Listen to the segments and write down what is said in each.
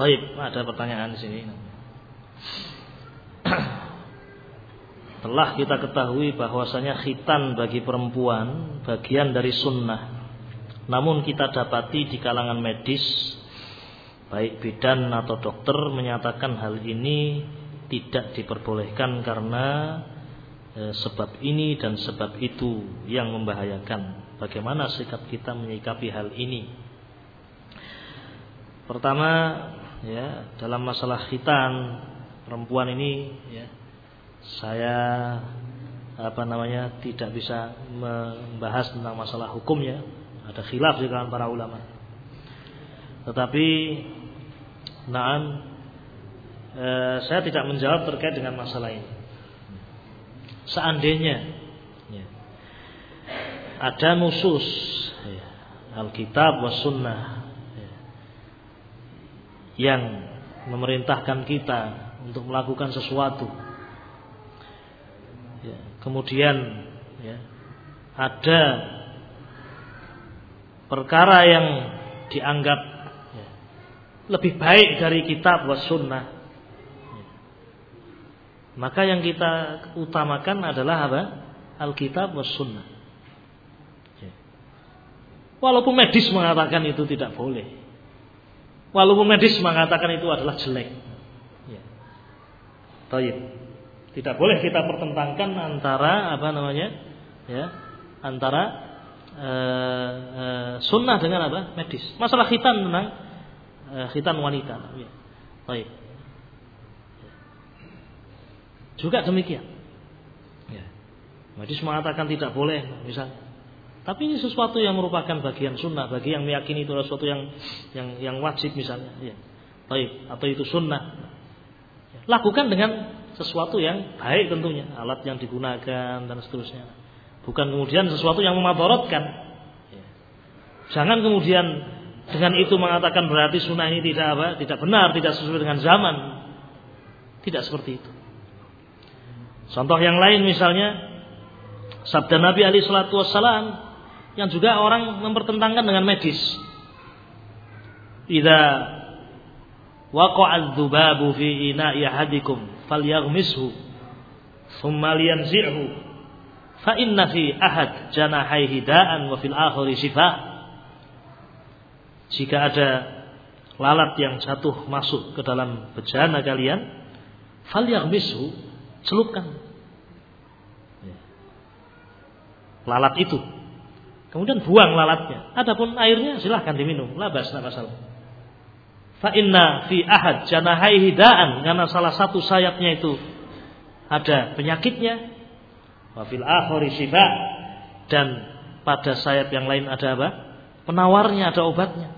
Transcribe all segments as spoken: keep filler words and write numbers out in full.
Baik, ada pertanyaan di sini. Telah kita ketahui bahwasanya khitan bagi perempuan bagian dari sunnah. Namun kita dapati di kalangan medis, baik bidan atau dokter, menyatakan hal ini tidak diperbolehkan karena e, sebab ini dan sebab itu yang membahayakan. Bagaimana sikap kita menyikapi hal ini? Pertama, ya, dalam masalah khitan perempuan ini, ya, saya apa namanya tidak bisa membahas tentang masalah hukumnya, ada khilaf di kalangan para ulama. Tetapi, naam, eh, saya tidak menjawab terkait dengan masalah ini. Seandainya ya, ada nusus ya, Alkitab was sunnah ya, yang memerintahkan kita untuk melakukan sesuatu, ya, kemudian ya, ada perkara yang dianggap ya, lebih baik dari kitab was sunnah, ya, maka yang kita utamakan adalah apa? Alkitab was sunnah, ya. Walaupun medis mengatakan itu tidak boleh, walaupun medis mengatakan itu adalah jelek, ya. Taib. Tidak boleh kita pertentangkan antara apa namanya, ya, antara e, e, sunnah dengan apa? Medis. Masalah khitan tentang e, khitan wanita. Ya. Baik. Juga demikian. Ya. Medis mengatakan tidak boleh, misalnya. Tapi ini sesuatu yang merupakan bagian sunnah bagi yang meyakini itu adalah sesuatu yang yang yang wajib misalnya. Ya. Baik. Atau itu sunnah. Ya. Lakukan dengan sesuatu yang baik tentunya, alat yang digunakan dan seterusnya. Bukan kemudian sesuatu yang memadaratkan. Ya. Jangan kemudian dengan itu mengatakan berarti sunnah ini tidak apa, tidak benar, tidak sesuai dengan zaman. Tidak seperti itu. Contoh yang lain misalnya sabda Nabi alaihi salatu wassalam yang juga orang mempertentangkan dengan medis. Idza waqa'a adz-dzubabu fi ina'i ahadikum falyaghmishu thumma liyanzi'hu fa inna fi ahad janahaihi da'an wa fil akhiri shifa. Jika ada lalat yang jatuh masuk ke dalam bejana kalian, falyaghmishu, celupkan lalat itu, kemudian buang lalatnya. Adapun airnya silahkan diminum, la bas, la masalah. Fa inna fi ahad janahaihi da'an, karena salah satu sayapnya itu ada penyakitnya, wa fil akhiri shifa, dan pada sayap yang lain ada apa? Penawarnya, ada obatnya.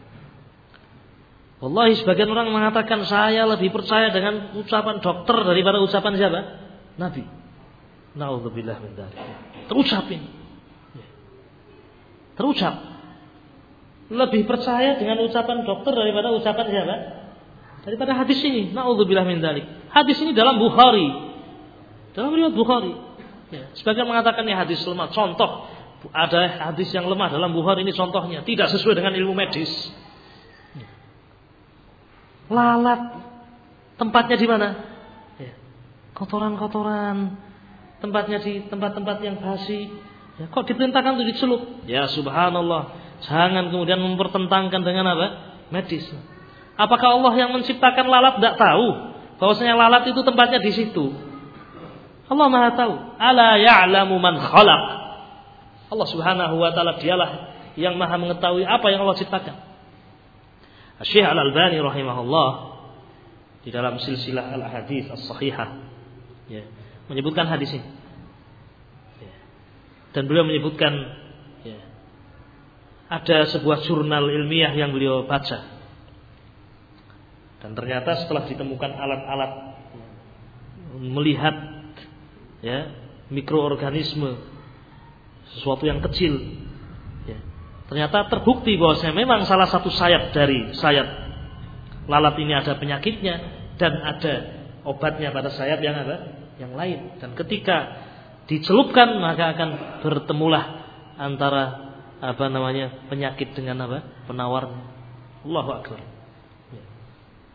Wallahi sebagian orang mengatakan saya lebih percaya dengan ucapan dokter daripada ucapan siapa? Nabi. Na'udzubillah min dzalik. Terucap ini. Terucap. Lebih percaya dengan ucapan dokter daripada ucapan siapa? Daripada hadis ini. Na'udzubillah min dzalik. Hadis ini dalam Bukhari. Dalam riwayat Bukhari. Ya. Sebagian mengatakan ini hadis lemah. Contoh, ada hadis yang lemah dalam Bukhari, ini contohnya. Tidak sesuai dengan ilmu medis. Ya. Lalat. Tempatnya di mana? Ya. Kotoran-kotoran. Tempatnya di tempat-tempat yang basi. Ya, kok diperintahkan untuk dicelup? Ya subhanallah. Jangan kemudian mempertentangkan dengan apa? Medis. Apakah Allah yang menciptakan lalat tidak tahu bahwasanya lalat itu tempatnya di situ? Allah Maha tahu. Ala ya'lamu man khalaq. Allah Subhanahu wa taala dialah yang Maha mengetahui apa yang Allah ciptakan. Syekh Al-Albani rahimahullah di dalam silsilah al-hadits as-sahihah, ya, menyebutkan hadis ini. Ya. Dan beliau menyebutkan, ya, ada sebuah jurnal ilmiah yang beliau baca. Dan ternyata setelah ditemukan alat-alat melihat, ya, mikroorganisme, sesuatu yang kecil, ya, ternyata terbukti bahwasanya memang salah satu sayap dari sayap lalat ini ada penyakitnya dan ada obatnya pada sayap yang apa? Yang lain. Dan ketika dicelupkan maka akan bertemulah antara apa namanya penyakit dengan apa penawarnya. Allahu akbar. Ya.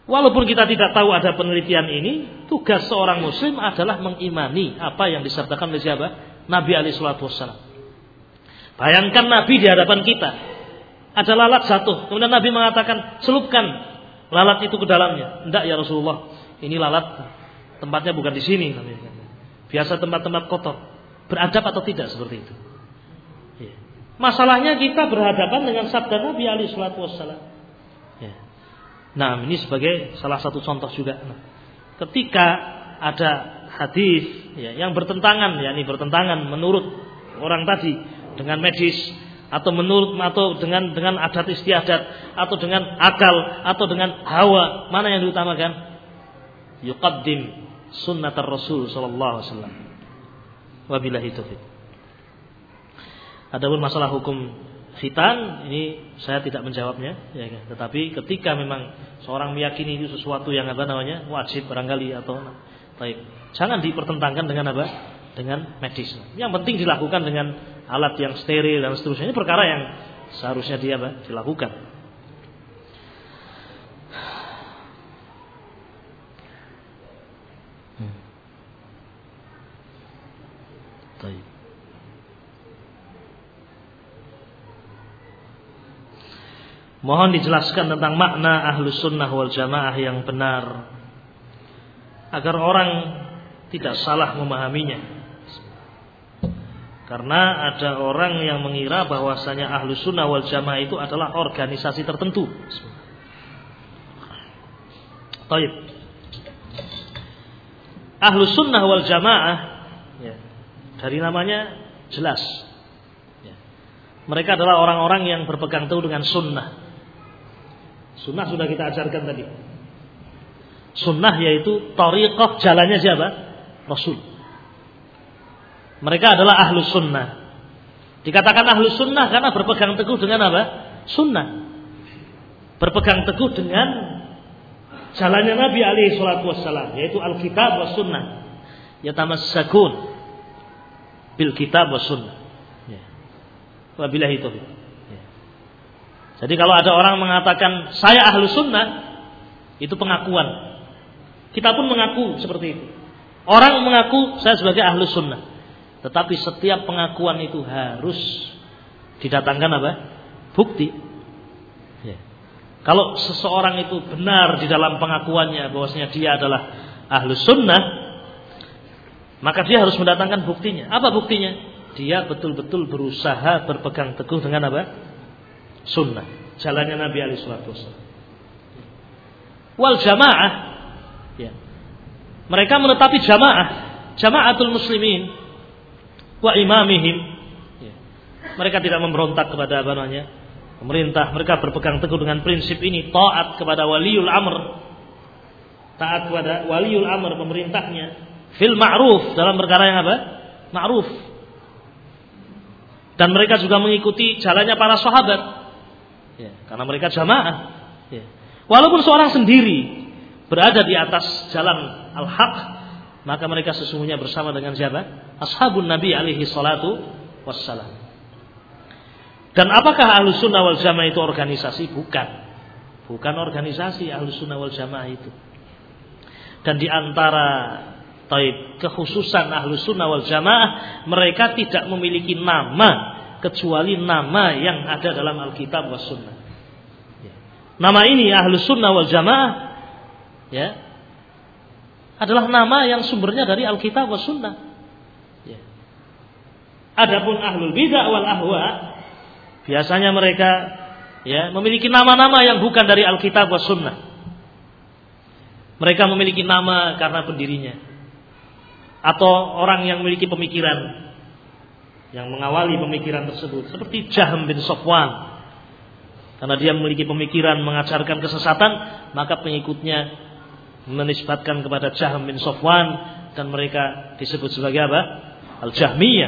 Walaupun kita tidak tahu ada penelitian ini, tugas seorang muslim adalah mengimani apa yang disabdakan oleh siapa? Nabi alaihi salatu wassalam. Bayangkan Nabi di hadapan kita, ada lalat jatuh, kemudian Nabi mengatakan, selupkan lalat itu ke dalamnya. Enggak ya Rasulullah, ini lalat tempatnya bukan di sini. Biasa tempat-tempat kotor. Beradab atau tidak seperti itu? Masalahnya kita berhadapan dengan sabda Nabi alaihi salatu wassalam. Nah, ini sebagai salah satu contoh juga. Nah, ketika ada hadis ya, yang bertentangan, yakni bertentangan menurut orang tadi dengan medis atau menurut atau dengan dengan adat istiadat atau dengan akal atau dengan hawa, mana yang diutamakan? Yuqaddim sunnatar Rasul sallallahu alaihi wasallam. Wabillahi taufiq. Adapun masalah hukum khitan ini saya tidak menjawabnya, ya, tetapi ketika memang seorang meyakini itu sesuatu yang apa namanya wajib barangkali atau baik, jangan dipertentangkan dengan apa? Dengan medis. Yang penting dilakukan dengan alat yang steril dan seterusnya. Ini perkara yang seharusnya dia apa? Dilakukan. Hmm. Baik. Mohon dijelaskan tentang makna Ahlus Sunnah wal Jamaah yang benar, agar orang tidak salah memahaminya. Karena ada orang yang mengira bahwasanya Ahlus Sunnah wal Jamaah itu adalah organisasi tertentu. Baik. Ahlus Sunnah wal Jamaah ya, dari namanya jelas ya, mereka adalah orang-orang yang berpegang teguh dengan sunnah. Sunnah sudah kita ajarkan tadi. Sunnah yaitu thariqah, jalannya siapa? Rasul. Mereka adalah ahlus sunnah. Dikatakan ahlus sunnah karena berpegang teguh dengan apa? Sunnah. Berpegang teguh dengan jalannya Nabi alaihi salatu wassalam, yaitu Alkitab was sunnah. Yatamassakun bil kitab was sunnah. Ya. Wabillahi taufiq. Jadi kalau ada orang mengatakan saya ahlu sunnah, itu pengakuan. Kita pun mengaku seperti itu. Orang mengaku saya sebagai ahlu sunnah. Tetapi setiap pengakuan itu harus didatangkan apa? Bukti. Ya. Kalau seseorang itu benar di dalam pengakuannya bahwasanya dia adalah ahlu sunnah, maka dia harus mendatangkan buktinya. Apa buktinya? Dia betul-betul berusaha berpegang teguh dengan apa? Sunnah, jalannya Nabi alaihi salatu wasallam. Wal jamaah ya. Mereka menetapi jamaah, jamaatul muslimin wa imamihim ya. Mereka tidak memberontak kepada apa namanya pemerintah. Mereka berpegang teguh dengan prinsip ini, taat kepada waliul amr, taat kepada waliul amr pemerintahnya, fil ma'ruf, dalam perkara yang apa? Ma'ruf. Dan mereka juga mengikuti jalannya para sahabat. Ya, karena mereka jamaah. Ya. Walaupun seorang sendiri berada di atas jalan al-haq, maka mereka sesungguhnya bersama dengan siapa? Ashabun Nabi alaihi salatu wassalam. Dan apakah Ahlus Sunnah wal Jamaah itu organisasi? Bukan. Bukan organisasi Ahlus Sunnah wal Jamaah itu. Dan di antara taib kekhususan Ahlus Sunnah wal Jamaah, mereka tidak memiliki nama kecuali nama yang ada dalam Alkitab was Sunnah. Ya. Nama ini Ahlus Sunnah wal Jamaah ya, adalah nama yang sumbernya dari Alkitab was Sunnah. Ya. Adapun Ahlul Bidah wal Ahwa, biasanya mereka ya memiliki nama-nama yang bukan dari Alkitab was Sunnah. Mereka memiliki nama karena pendirinya atau orang yang memiliki pemikiran yang mengawali pemikiran tersebut, seperti Jahm bin Safwan. Karena dia memiliki pemikiran mengajarkan kesesatan, maka pengikutnya menisbatkan kepada Jahm bin Safwan dan mereka disebut sebagai apa? Al-Jahmiyah.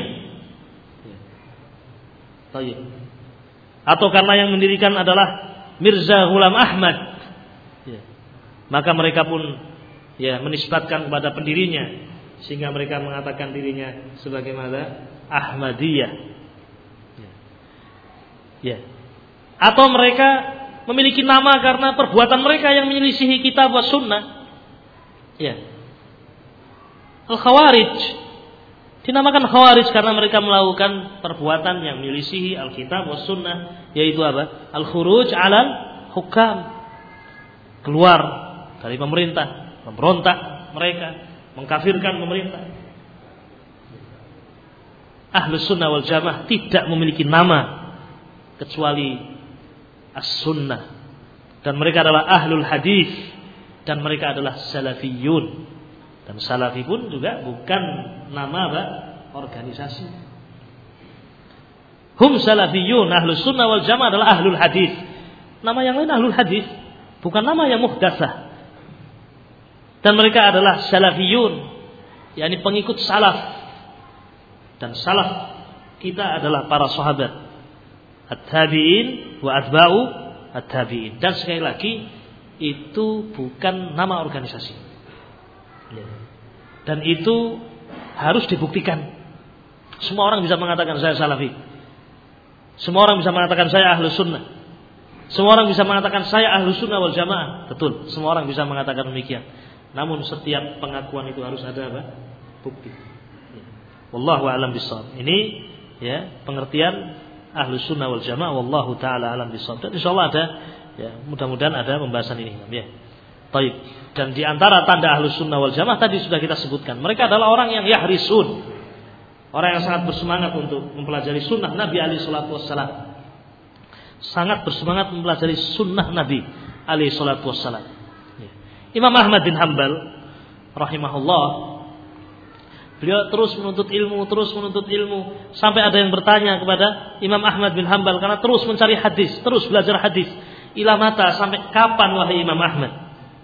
Atau karena yang mendirikan adalah Mirza Ghulam Ahmad, maka mereka pun ya menisbatkan kepada pendirinya, sehingga mereka mengatakan dirinya sebagai mana? Ahmadiyah. Ya. Atau mereka memiliki nama karena perbuatan mereka yang menyelisihi kitab wa sunnah. Ya. Al-Khawarij dinamakan Khawarij karena mereka melakukan perbuatan yang menyelisihi Alkitab wa sunnah, yaitu apa? Al-khuruj 'alal hukam. Keluar dari pemerintah, memberontak mereka, mengkafirkan pemerintah. Ahlus sunnah wal jamaah tidak memiliki nama kecuali as-sunnah, dan mereka adalah ahlul hadis, dan mereka adalah salafiyun. Dan salafi pun juga bukan nama apa? Organisasi. Hum salafiyun, ahlus sunnah wal jamaah adalah ahlul hadis. Nama yang lain ahlul hadis, bukan nama yang muhdatsah. Dan mereka adalah salafiyun, yakni pengikut salaf. Dan salaf kita adalah para sahabat, at-tabi'in wa atba'u at-tabi'in. Dan sekali lagi, itu bukan nama organisasi. Dan itu harus dibuktikan. Semua orang bisa mengatakan saya salafi. Semua orang bisa mengatakan saya ahlus sunnah. Semua orang bisa mengatakan saya ahlus sunnah wal jamaah. Betul, semua orang bisa mengatakan demikian. Namun setiap pengakuan itu harus ada apa? Bukti. Wallahu a'lam bishawab. Ini ya pengertian ahlus sunnah wal jamaah. Wallahu taala a'lam bishawab. Dan insyaallah ada, ya mudah-mudahan ada pembahasan ini. Ya. Baik. Dan di antara tanda ahlus sunnah wal jamaah tadi sudah kita sebutkan, mereka adalah orang yang yahrisun, orang yang sangat bersemangat untuk mempelajari sunnah Nabi alaihi salatu wassalam, sangat bersemangat mempelajari sunnah Nabi alaihi salatu wassalam. Imam Ahmad bin Hanbal rahimahullah, beliau terus menuntut ilmu, terus menuntut ilmu, sampai ada yang bertanya kepada Imam Ahmad bin Hanbal karena terus mencari hadis, terus belajar hadis. Ila mata, sampai kapan wahai Imam Ahmad?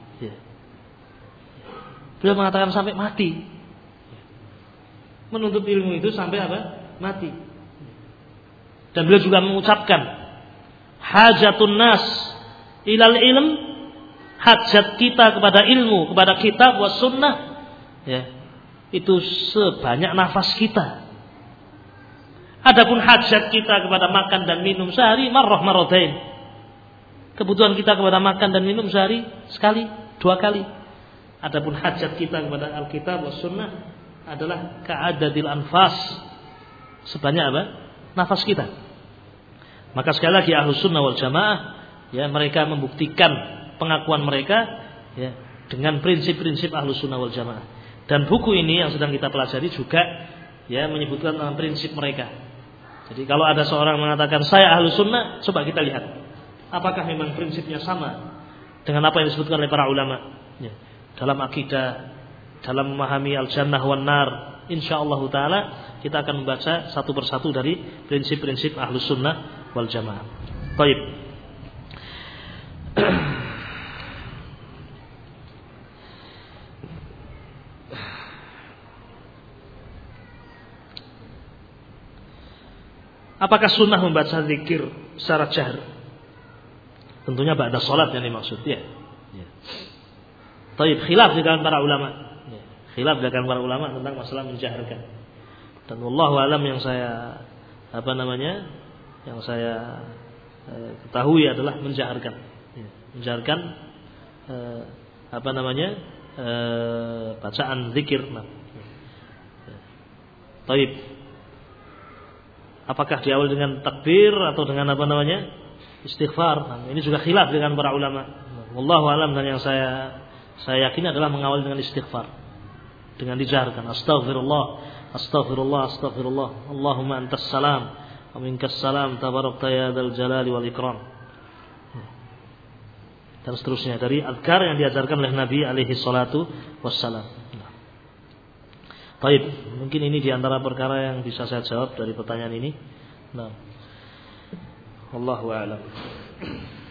Beliau mengatakan sampai mati. Menuntut ilmu itu sampai apa? Mati. Dan beliau juga mengucapkan, hajatun nas ilal ilm, hajat kita kepada ilmu, kepada kitab wa sunnah, ya, itu sebanyak nafas kita. Adapun hajat kita kepada makan dan minum sehari marrah marratain. Kebutuhan kita kepada makan dan minum sehari sekali, dua kali. Adapun hajat kita kepada Alkitab wa sunnah adalah ka'adadil anfas, sebanyak apa? Nafas kita. Maka sekali lagi ahlus sunnah wal jamaah, ya, mereka membuktikan pengakuan mereka, ya, dengan prinsip-prinsip ahlus sunnah wal jamaah. Dan buku ini yang sedang kita pelajari juga, ya, menyebutkan tentang prinsip mereka. Jadi kalau ada seorang mengatakan saya ahlus sunnah, coba kita lihat apakah memang prinsipnya sama dengan apa yang disebutkan oleh para ulama, ya, dalam akidah, dalam memahami al-jannah wan nar. Insyaallah taala kita akan membaca satu persatu dari prinsip-prinsip ahlus sunnah wal jamaah. Baik. Apakah sunnah membaca zikir secara jahr? Tentunya ba'da salat yang dimaksud, ya. Ya. Taib, khilaf di kalangan para ulama. Ya. Khilaf di kalangan para ulama tentang masalah menjaharkan. Dan wallahu alam yang saya apa namanya? Yang saya eh, ketahui adalah menjaharkan. Ya. Menjaharkan eh, apa namanya? Eh, bacaan zikir. Nah. Ya. Taib. Apakah diawali dengan takbir atau dengan apa namanya? Istighfar. Nah, ini juga khilaf dengan para ulama. Wallahu alam, dan yang saya saya yakin adalah mengawali dengan istighfar, dengan dijaharkan. Astaghfirullah, astaghfirullah, astaghfirullah. Allahumma antas salam wa minkas salam, tabarakta ya dzal jalali wal ikram. Dan seterusnya dari azkar yang diajarkan oleh Nabi alaihi salatu wassalam. Baik, mungkin ini diantara perkara yang bisa saya jawab dari pertanyaan ini. Nah, wallahu a'lam.